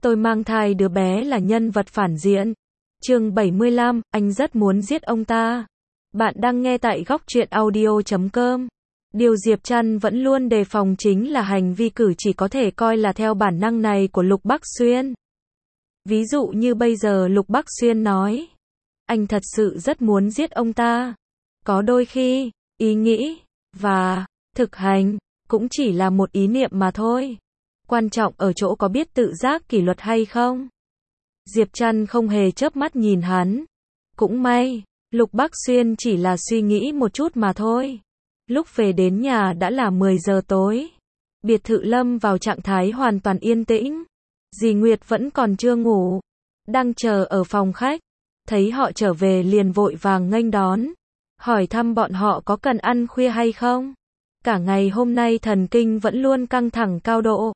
Tôi mang thai đứa bé là nhân vật phản diện. Chương 75, anh rất muốn giết ông ta. Bạn đang nghe tại góc truyện audio.com. Điều Diệp Trăn vẫn luôn đề phòng chính là hành vi cử chỉ có thể coi là theo bản năng này của Lục Bắc Xuyên. Ví dụ như bây giờ Lục Bắc Xuyên nói, anh thật sự rất muốn giết ông ta. Có đôi khi, ý nghĩ và thực hành cũng chỉ là một ý niệm mà thôi. Quan trọng ở chỗ có biết tự giác kỷ luật hay không. Diệp Trăn không hề chớp mắt nhìn hắn. Cũng may, Lục Bắc Xuyên chỉ là suy nghĩ một chút mà thôi. Lúc về đến nhà đã là 10 giờ tối. Biệt thự lâm vào trạng thái hoàn toàn yên tĩnh. Dì Nguyệt vẫn còn chưa ngủ, đang chờ ở phòng khách. Thấy họ trở về liền vội vàng nghênh đón, hỏi thăm bọn họ có cần ăn khuya hay không. Cả ngày hôm nay thần kinh vẫn luôn căng thẳng cao độ.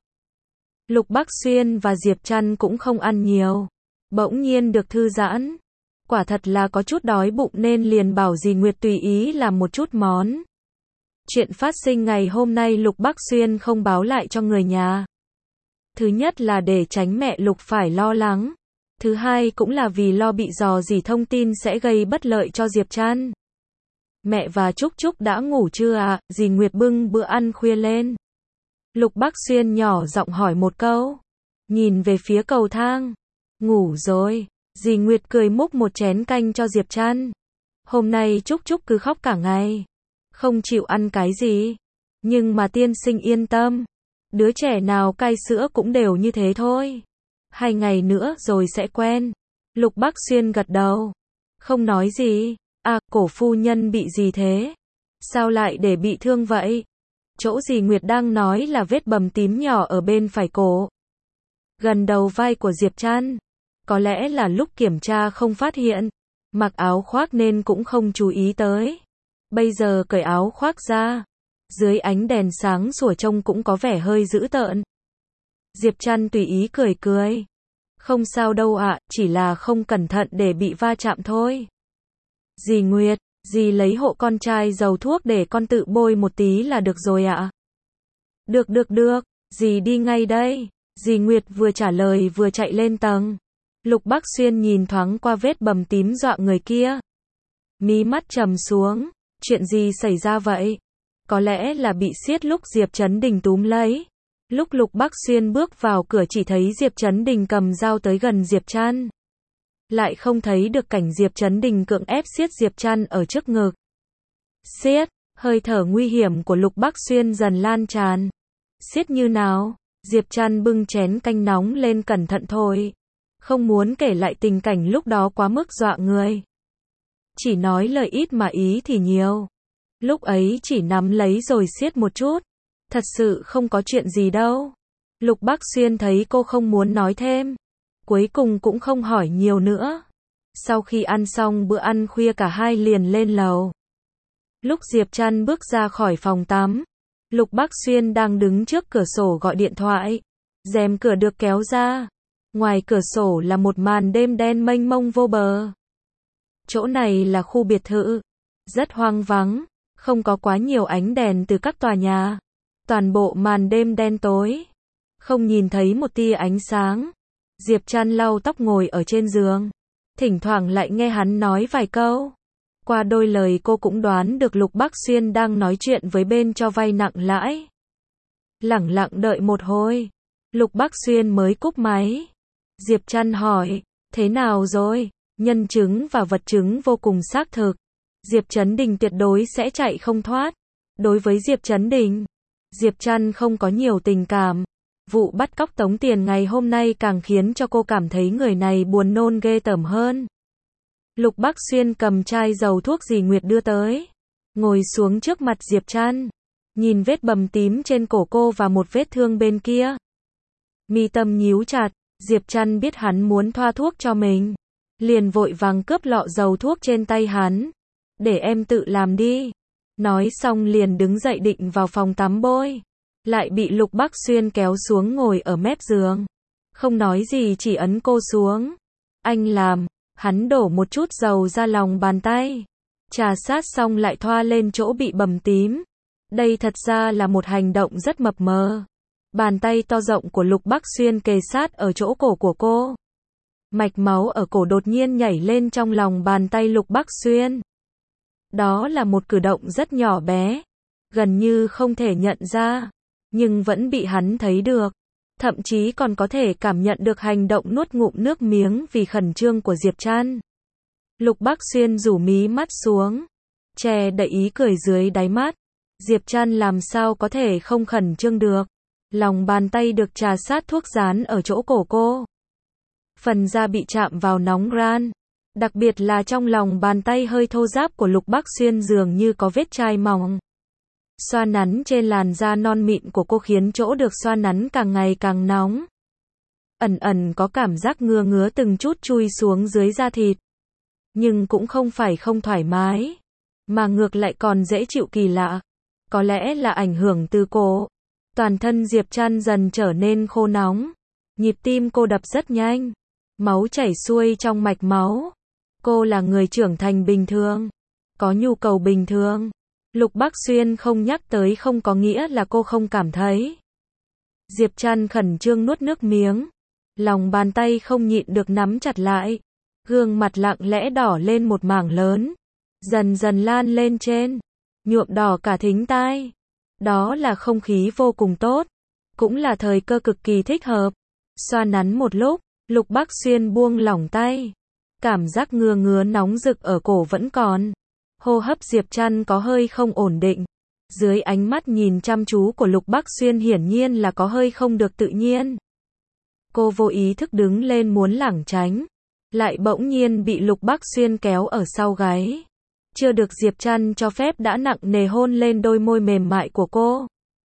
Lục Bắc Xuyên và Diệp Trăn cũng không ăn nhiều, bỗng nhiên được thư giãn. Quả thật là có chút đói bụng nên liền bảo dì Nguyệt tùy ý làm một chút món. Chuyện phát sinh ngày hôm nay Lục Bắc Xuyên không báo lại cho người nhà. Thứ nhất là để tránh mẹ Lục phải lo lắng. Thứ hai cũng là vì lo bị dò dỉ thông tin sẽ gây bất lợi cho Diệp Trăn. Mẹ và Trúc Trúc đã ngủ chưa ạ? Dì Nguyệt bưng bữa ăn khuya lên. Lục Bắc Xuyên nhỏ giọng hỏi một câu. Nhìn về phía cầu thang. Ngủ rồi. Dì Nguyệt cười múc một chén canh cho Diệp Trăn. Hôm nay Trúc Trúc cứ khóc cả ngày. Không chịu ăn cái gì. Nhưng mà tiên sinh yên tâm. Đứa trẻ nào cai sữa cũng đều như thế thôi. 2 ngày nữa rồi sẽ quen. Lục Bắc Xuyên gật đầu. Không nói gì. À, cổ phu nhân bị gì thế? Sao lại để bị thương vậy? Chỗ dì Nguyệt đang nói là vết bầm tím nhỏ ở bên phải cổ. Gần đầu vai của Diệp Trăn. Có lẽ là lúc kiểm tra không phát hiện. Mặc áo khoác nên cũng không chú ý tới. Bây giờ cởi áo khoác ra. Dưới ánh đèn sáng sủa trông cũng có vẻ hơi dữ tợn. Diệp Trăn tùy ý cười cười. Không sao đâu ạ, chỉ là không cẩn thận để bị va chạm thôi. Dì Nguyệt, dì lấy hộ con trai dầu thuốc để con tự bôi một tí là được rồi ạ. Được, dì đi ngay đây. Dì Nguyệt vừa trả lời vừa chạy lên tầng. Lục Bắc Xuyên nhìn thoáng qua vết bầm tím dọa người kia. Mí mắt trầm xuống, chuyện gì xảy ra vậy? Có lẽ là bị siết lúc Diệp Trấn Đình túm lấy. Lúc Lục Bắc Xuyên bước vào cửa chỉ thấy Diệp Trấn Đình cầm dao tới gần Diệp Trăn. Lại không thấy được cảnh Diệp Trấn Đình cưỡng ép siết Diệp Trăn ở trước ngực. Siết, hơi thở nguy hiểm của Lục Bắc Xuyên dần lan tràn. Siết như nào? Diệp Trăn bưng chén canh nóng lên cẩn thận thôi. Không muốn kể lại tình cảnh lúc đó quá mức dọa người. Chỉ nói lời ít mà ý thì nhiều. Lúc ấy chỉ nắm lấy rồi siết một chút. Thật sự không có chuyện gì đâu. Lục Bắc Xuyên thấy cô không muốn nói thêm. Cuối cùng cũng không hỏi nhiều nữa. Sau khi ăn xong bữa ăn khuya cả hai liền lên lầu. Lúc Diệp Trăn bước ra khỏi phòng tắm, Lục Bắc Xuyên đang đứng trước cửa sổ gọi điện thoại. Rèm cửa được kéo ra. Ngoài cửa sổ là một màn đêm đen mênh mông vô bờ. Chỗ này là khu biệt thự. Rất hoang vắng. Không có quá nhiều ánh đèn từ các tòa nhà. Toàn bộ màn đêm đen tối. Không nhìn thấy một tia ánh sáng. Diệp Trăn lau tóc ngồi ở trên giường. Thỉnh thoảng lại nghe hắn nói vài câu. Qua đôi lời cô cũng đoán được Lục Bắc Xuyên đang nói chuyện với bên cho vay nặng lãi. Lẳng lặng đợi một hồi. Lục Bắc Xuyên mới cúp máy. Diệp Trăn hỏi, thế nào rồi? Nhân chứng và vật chứng vô cùng xác thực. Diệp Trấn Đình tuyệt đối sẽ chạy không thoát. Đối với Diệp Trấn Đình, Diệp Trăn không có nhiều tình cảm. Vụ bắt cóc tống tiền ngày hôm nay càng khiến cho cô cảm thấy người này buồn nôn ghê tởm hơn. Lục Bắc Xuyên cầm chai dầu thuốc dì Nguyệt đưa tới. Ngồi xuống trước mặt Diệp Trăn. Nhìn vết bầm tím trên cổ cô và một vết thương bên kia. Mi tâm nhíu chặt. Diệp Trăn biết hắn muốn thoa thuốc cho mình. Liền vội vàng cướp lọ dầu thuốc trên tay hắn. Để em tự làm đi. Nói xong liền đứng dậy định vào phòng tắm bôi. Lại bị Lục Bắc Xuyên kéo xuống ngồi ở mép giường. Không nói gì chỉ ấn cô xuống. Anh làm. Hắn đổ một chút dầu ra lòng bàn tay. Trà sát xong lại thoa lên chỗ bị bầm tím. Đây thật ra là một hành động rất mập mờ. Bàn tay to rộng của Lục Bắc Xuyên kề sát ở chỗ cổ của cô. Mạch máu ở cổ đột nhiên nhảy lên trong lòng bàn tay Lục Bắc Xuyên. Đó là một cử động rất nhỏ bé, gần như không thể nhận ra, nhưng vẫn bị hắn thấy được. Thậm chí còn có thể cảm nhận được hành động nuốt ngụm nước miếng vì khẩn trương của Diệp Trăn. Lục Bắc Xuyên rủ mí mắt xuống, che đậy ý cười dưới đáy mắt. Diệp Trăn làm sao có thể không khẩn trương được. Lòng bàn tay được trà sát thuốc dán ở chỗ cổ cô. Phần da bị chạm vào nóng ran. Đặc biệt là trong lòng bàn tay hơi thô ráp của Lục Bắc Xuyên dường như có vết chai mỏng. Xoa nắn trên làn da non mịn của cô khiến chỗ được xoa nắn càng ngày càng nóng. Ẩn ẩn có cảm giác ngứa ngứa từng chút chui xuống dưới da thịt. Nhưng cũng không phải không thoải mái, mà ngược lại còn dễ chịu kỳ lạ. Có lẽ là ảnh hưởng từ cổ. Toàn thân Diệp Trăn dần trở nên khô nóng. Nhịp tim cô đập rất nhanh. Máu chảy xuôi trong mạch máu. Cô là người trưởng thành bình thường, có nhu cầu bình thường. Lục Bắc Xuyên không nhắc tới không có nghĩa là cô không cảm thấy. Diệp Trăn khẩn trương nuốt nước miếng. Lòng bàn tay không nhịn được nắm chặt lại. Gương mặt lặng lẽ đỏ lên một mảng lớn. Dần dần lan lên trên. Nhuộm đỏ cả thính tai. Đó là không khí vô cùng tốt. Cũng là thời cơ cực kỳ thích hợp. Xoa nắn một lúc, Lục Bắc Xuyên buông lỏng tay. Cảm giác ngứa ngứa nóng rực ở cổ vẫn còn. Hô hấp Diệp Trăn có hơi không ổn định. Dưới ánh mắt nhìn chăm chú của Lục Bắc Xuyên hiển nhiên là có hơi không được tự nhiên. Cô vô ý thức đứng lên muốn lảng tránh. Lại bỗng nhiên bị Lục Bắc Xuyên kéo ở sau gáy. Chưa được Diệp Trăn cho phép đã nặng nề hôn lên đôi môi mềm mại của cô.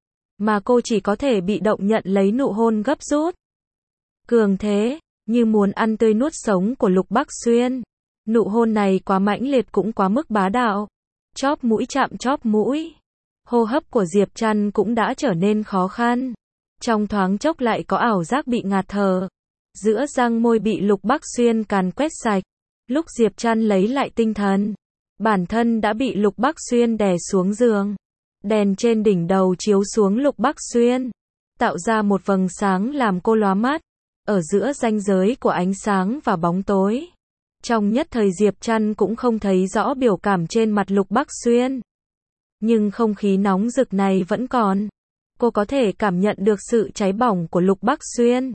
Mà cô chỉ có thể bị động nhận lấy nụ hôn gấp rút. Cường thế, như muốn ăn tươi nuốt sống của Lục Bắc Xuyên. Nụ hôn này quá mãnh liệt cũng quá mức bá đạo. Chóp mũi chạm chóp mũi. Hô hấp của Diệp Trăn cũng đã trở nên khó khăn. Trong thoáng chốc lại có ảo giác bị ngạt thở. Giữa răng môi bị Lục Bắc Xuyên càn quét sạch. Lúc Diệp Trăn lấy lại tinh thần, bản thân đã bị Lục Bắc Xuyên đè xuống giường. Đèn trên đỉnh đầu chiếu xuống Lục Bắc Xuyên, tạo ra một vầng sáng làm cô lóa mắt. Ở giữa ranh giới của ánh sáng và bóng tối. Trong nhất thời Diệp Trăn cũng không thấy rõ biểu cảm trên mặt Lục Bắc Xuyên. Nhưng không khí nóng rực này vẫn còn. Cô có thể cảm nhận được sự cháy bỏng của Lục Bắc Xuyên.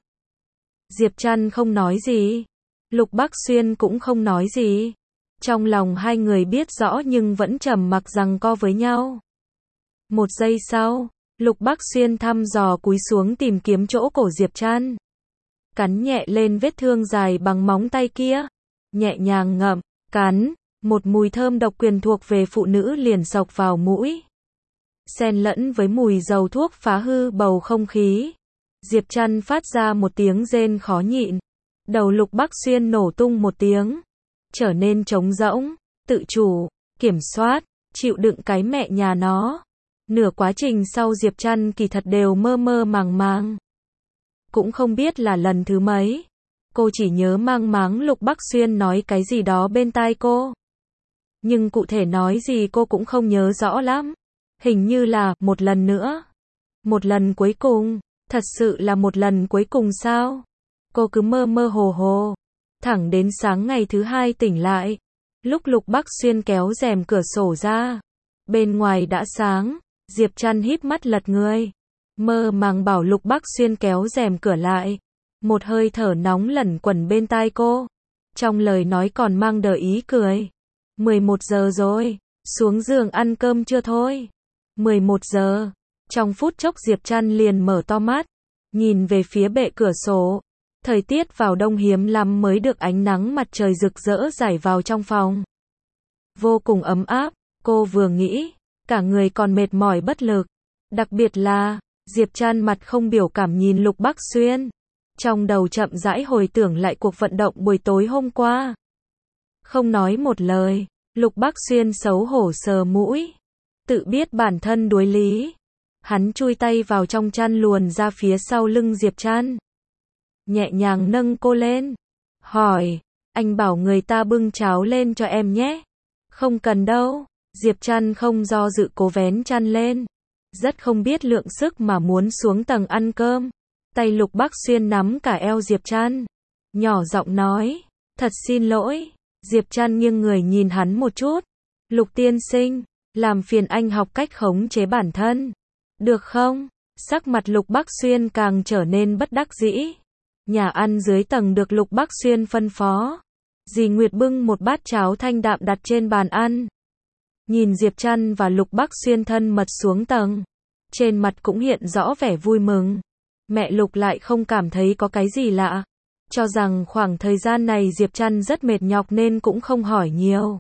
Diệp Trăn không nói gì. Lục Bắc Xuyên cũng không nói gì. Trong lòng hai người biết rõ nhưng vẫn trầm mặc giằng co với nhau. Một giây sau, Lục Bắc Xuyên thăm dò cúi xuống tìm kiếm chỗ cổ Diệp Trăn. Cắn nhẹ lên vết thương dài bằng móng tay kia. Nhẹ nhàng ngậm, cắn. Một mùi thơm độc quyền thuộc về phụ nữ liền xộc vào mũi. Xen lẫn với mùi dầu thuốc phá hư bầu không khí. Diệp Trăn phát ra một tiếng rên khó nhịn. Đầu Lục Bắc Xuyên nổ tung một tiếng. Trở nên trống rỗng, tự chủ, kiểm soát, chịu đựng cái mẹ nhà nó. Nửa quá trình sau Diệp Trăn kỳ thật đều mơ mơ màng màng. Cũng không biết là lần thứ mấy. Cô chỉ nhớ mang máng Lục Bắc Xuyên nói cái gì đó bên tai cô. Nhưng cụ thể nói gì cô cũng không nhớ rõ lắm. Hình như là một lần nữa. Một lần cuối cùng. Thật sự là một lần cuối cùng sao? Cô cứ mơ mơ hồ hồ. Thẳng đến sáng ngày thứ hai tỉnh lại. Lúc Lục Bắc Xuyên kéo rèm cửa sổ ra. Bên ngoài đã sáng. Diệp Trăn híp mắt lật người. Mơ màng bảo Lục Bắc Xuyên kéo rèm cửa lại. Một hơi thở nóng lẩn quẩn bên tai cô. Trong lời nói còn mang đờ ý cười. 11 giờ rồi. Xuống giường ăn cơm chưa thôi? 11 giờ. Trong phút chốc Diệp Trăn liền mở to mắt. Nhìn về phía bệ cửa sổ. Thời tiết vào đông hiếm lắm mới được ánh nắng mặt trời rực rỡ rải vào trong phòng. Vô cùng ấm áp. Cô vừa nghĩ, cả người còn mệt mỏi bất lực. Đặc biệt là, Diệp Trăn mặt không biểu cảm nhìn Lục Bắc Xuyên. Trong đầu chậm rãi hồi tưởng lại cuộc vận động buổi tối hôm qua. Không nói một lời, Lục Bắc Xuyên xấu hổ sờ mũi. Tự biết bản thân đuối lý. Hắn chui tay vào trong chăn luồn ra phía sau lưng Diệp Trăn. Nhẹ nhàng nâng cô lên. Hỏi, anh bảo người ta bưng cháo lên cho em nhé. Không cần đâu. Diệp Trăn không do dự cố vén chăn lên. rất không biết lượng sức mà muốn xuống tầng ăn cơm. Tay Lục Bắc Xuyên nắm cả eo Diệp Trăn, nhỏ giọng nói, thật xin lỗi. Diệp Trăn nghiêng người nhìn hắn một chút. Lục tiên sinh, làm phiền anh học cách khống chế bản thân, được không? Sắc mặt Lục Bắc Xuyên càng trở nên bất đắc dĩ. Nhà ăn dưới tầng được Lục Bắc Xuyên phân phó. Dì Nguyệt bưng một bát cháo thanh đạm đặt trên bàn ăn. Nhìn Diệp Trăn và Lục Bắc Xuyên thân mật xuống tầng, trên mặt cũng hiện rõ vẻ vui mừng. Mẹ Lục lại không cảm thấy có cái gì lạ, cho rằng khoảng thời gian này Diệp Trăn rất mệt nhọc nên cũng không hỏi nhiều.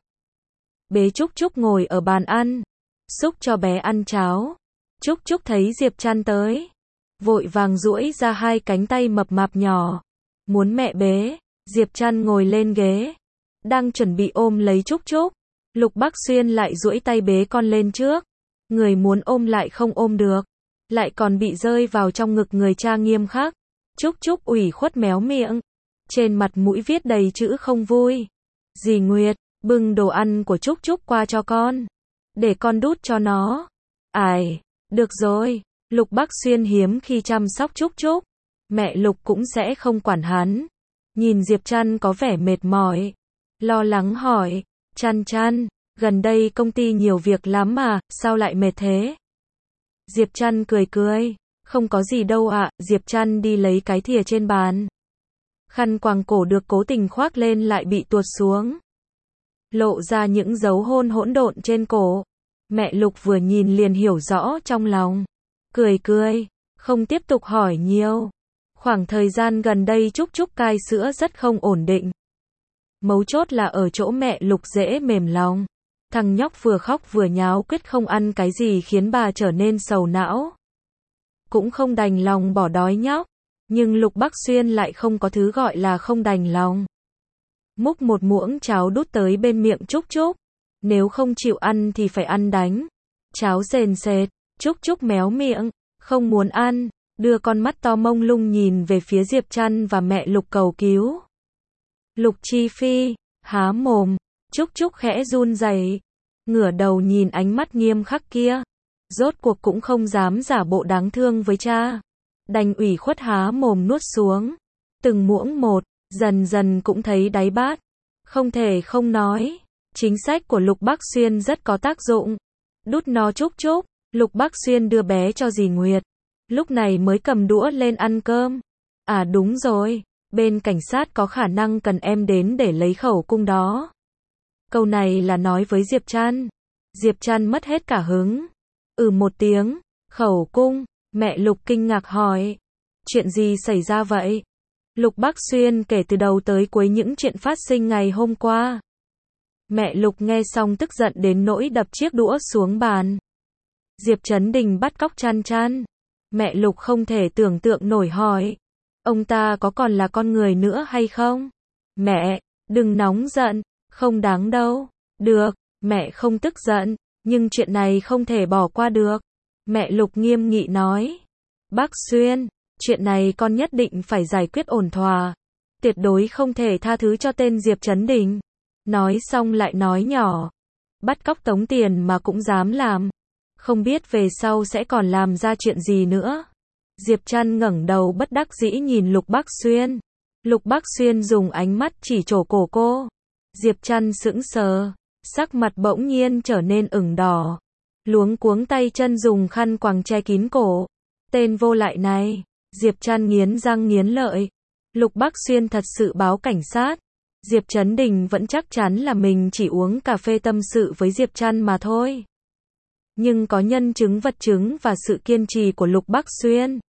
Bế Trúc Trúc ngồi ở bàn ăn, xúc cho bé ăn cháo. Trúc Trúc thấy Diệp Trăn tới, vội vàng duỗi ra hai cánh tay mập mạp nhỏ, muốn mẹ bế. Diệp Trăn ngồi lên ghế, đang chuẩn bị ôm lấy Trúc Trúc. Lục Bắc Xuyên lại duỗi tay bế con lên trước. Người muốn ôm lại không ôm được, lại còn bị rơi vào trong ngực người cha nghiêm khắc. Trúc Trúc ủy khuất méo miệng, trên mặt mũi viết đầy chữ không vui. Dì Nguyệt, bưng đồ ăn của Trúc Trúc qua cho con, để con đút cho nó. Ai, được rồi. Lục Bắc Xuyên hiếm khi chăm sóc Trúc Trúc, mẹ Lục cũng sẽ không quản hắn. Nhìn Diệp Trăn có vẻ mệt mỏi, lo lắng hỏi, Trăn Trăn, gần đây công ty nhiều việc lắm mà, sao lại mệt thế? Diệp Trăn cười cười, không có gì đâu ạ. Diệp Trăn đi lấy cái thìa trên bàn. Khăn quàng cổ được cố tình khoác lên lại bị tuột xuống, lộ ra những dấu hôn hỗn độn trên cổ. Mẹ Lục vừa nhìn liền hiểu rõ trong lòng, cười cười, không tiếp tục hỏi nhiều. Khoảng thời gian gần đây Trúc Trúc cai sữa rất không ổn định. Mấu chốt là ở chỗ mẹ Lục dễ mềm lòng. Thằng nhóc vừa khóc vừa nháo quyết không ăn cái gì khiến bà trở nên sầu não. Cũng không đành lòng bỏ đói nhóc, nhưng Lục Bắc Xuyên lại không có thứ gọi là không đành lòng. Múc một muỗng cháo đút tới bên miệng Trúc Trúc. Nếu không chịu ăn thì phải ăn đánh. Cháo sền sệt, Trúc Trúc méo miệng, không muốn ăn, đưa con mắt to mông lung nhìn về phía Diệp Trăn và mẹ Lục cầu cứu. Lục Chi Phi, há mồm, Trúc Trúc khẽ run rẩy, ngửa đầu nhìn ánh mắt nghiêm khắc kia. Rốt cuộc cũng không dám giả bộ đáng thương với cha, đành ủy khuất há mồm nuốt xuống. Từng muỗng một, dần dần cũng thấy đáy bát. Không thể không nói, chính sách của Lục Bắc Xuyên rất có tác dụng. Đút no Trúc Trúc, Lục Bắc Xuyên đưa bé cho dì Nguyệt. Lúc này mới cầm đũa lên ăn cơm. À đúng rồi, bên cảnh sát có khả năng cần em đến để lấy khẩu cung đó. Câu này là nói với Diệp Trăn. Diệp Trăn mất hết cả hứng. Một tiếng, khẩu cung. Mẹ Lục kinh ngạc hỏi, chuyện gì xảy ra vậy? Lục Bắc Xuyên kể từ đầu tới cuối những chuyện phát sinh ngày hôm qua. Mẹ Lục nghe xong tức giận đến nỗi đập chiếc đũa xuống bàn. Diệp Trấn Đình bắt cóc Trăn Trăn. Mẹ Lục không thể tưởng tượng nổi hỏi, ông ta có còn là con người nữa hay không? Mẹ, đừng nóng giận, không đáng đâu. Được, mẹ không tức giận, nhưng chuyện này không thể bỏ qua được. Mẹ Lục nghiêm nghị nói, Bắc Xuyên, chuyện này con nhất định phải giải quyết ổn thỏa. Tuyệt đối không thể tha thứ cho tên Diệp Trấn Đình. Nói xong lại nói nhỏ, bắt cóc tống tiền mà cũng dám làm. Không biết về sau sẽ còn làm ra chuyện gì nữa. Diệp Trăn ngẩng đầu bất đắc dĩ nhìn Lục Bắc Xuyên. Lục Bắc Xuyên dùng ánh mắt chỉ trổ cổ cô. Diệp Trăn sững sờ, sắc mặt bỗng nhiên trở nên ửng đỏ. Luống cuống tay chân dùng khăn quàng che kín cổ. Tên vô lại này. Diệp Trăn nghiến răng nghiến lợi. Lục Bắc Xuyên thật sự báo cảnh sát. Diệp Trấn Đình vẫn chắc chắn là mình chỉ uống cà phê tâm sự với Diệp Trăn mà thôi. Nhưng có nhân chứng vật chứng và sự kiên trì của Lục Bắc Xuyên,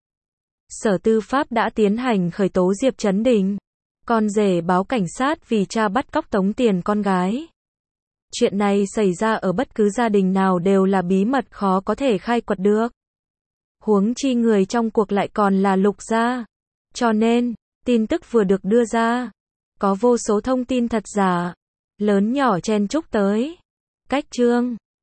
Sở Tư pháp đã tiến hành khởi tố Diệp Trấn Đình. Con rể báo cảnh sát vì cha bắt cóc tống tiền con gái. Chuyện này xảy ra ở bất cứ gia đình nào đều là bí mật khó có thể khai quật được. Huống chi người trong cuộc lại còn là Lục gia. Cho nên, tin tức vừa được đưa ra, có vô số thông tin thật giả, lớn nhỏ chen chúc tới. Cách chương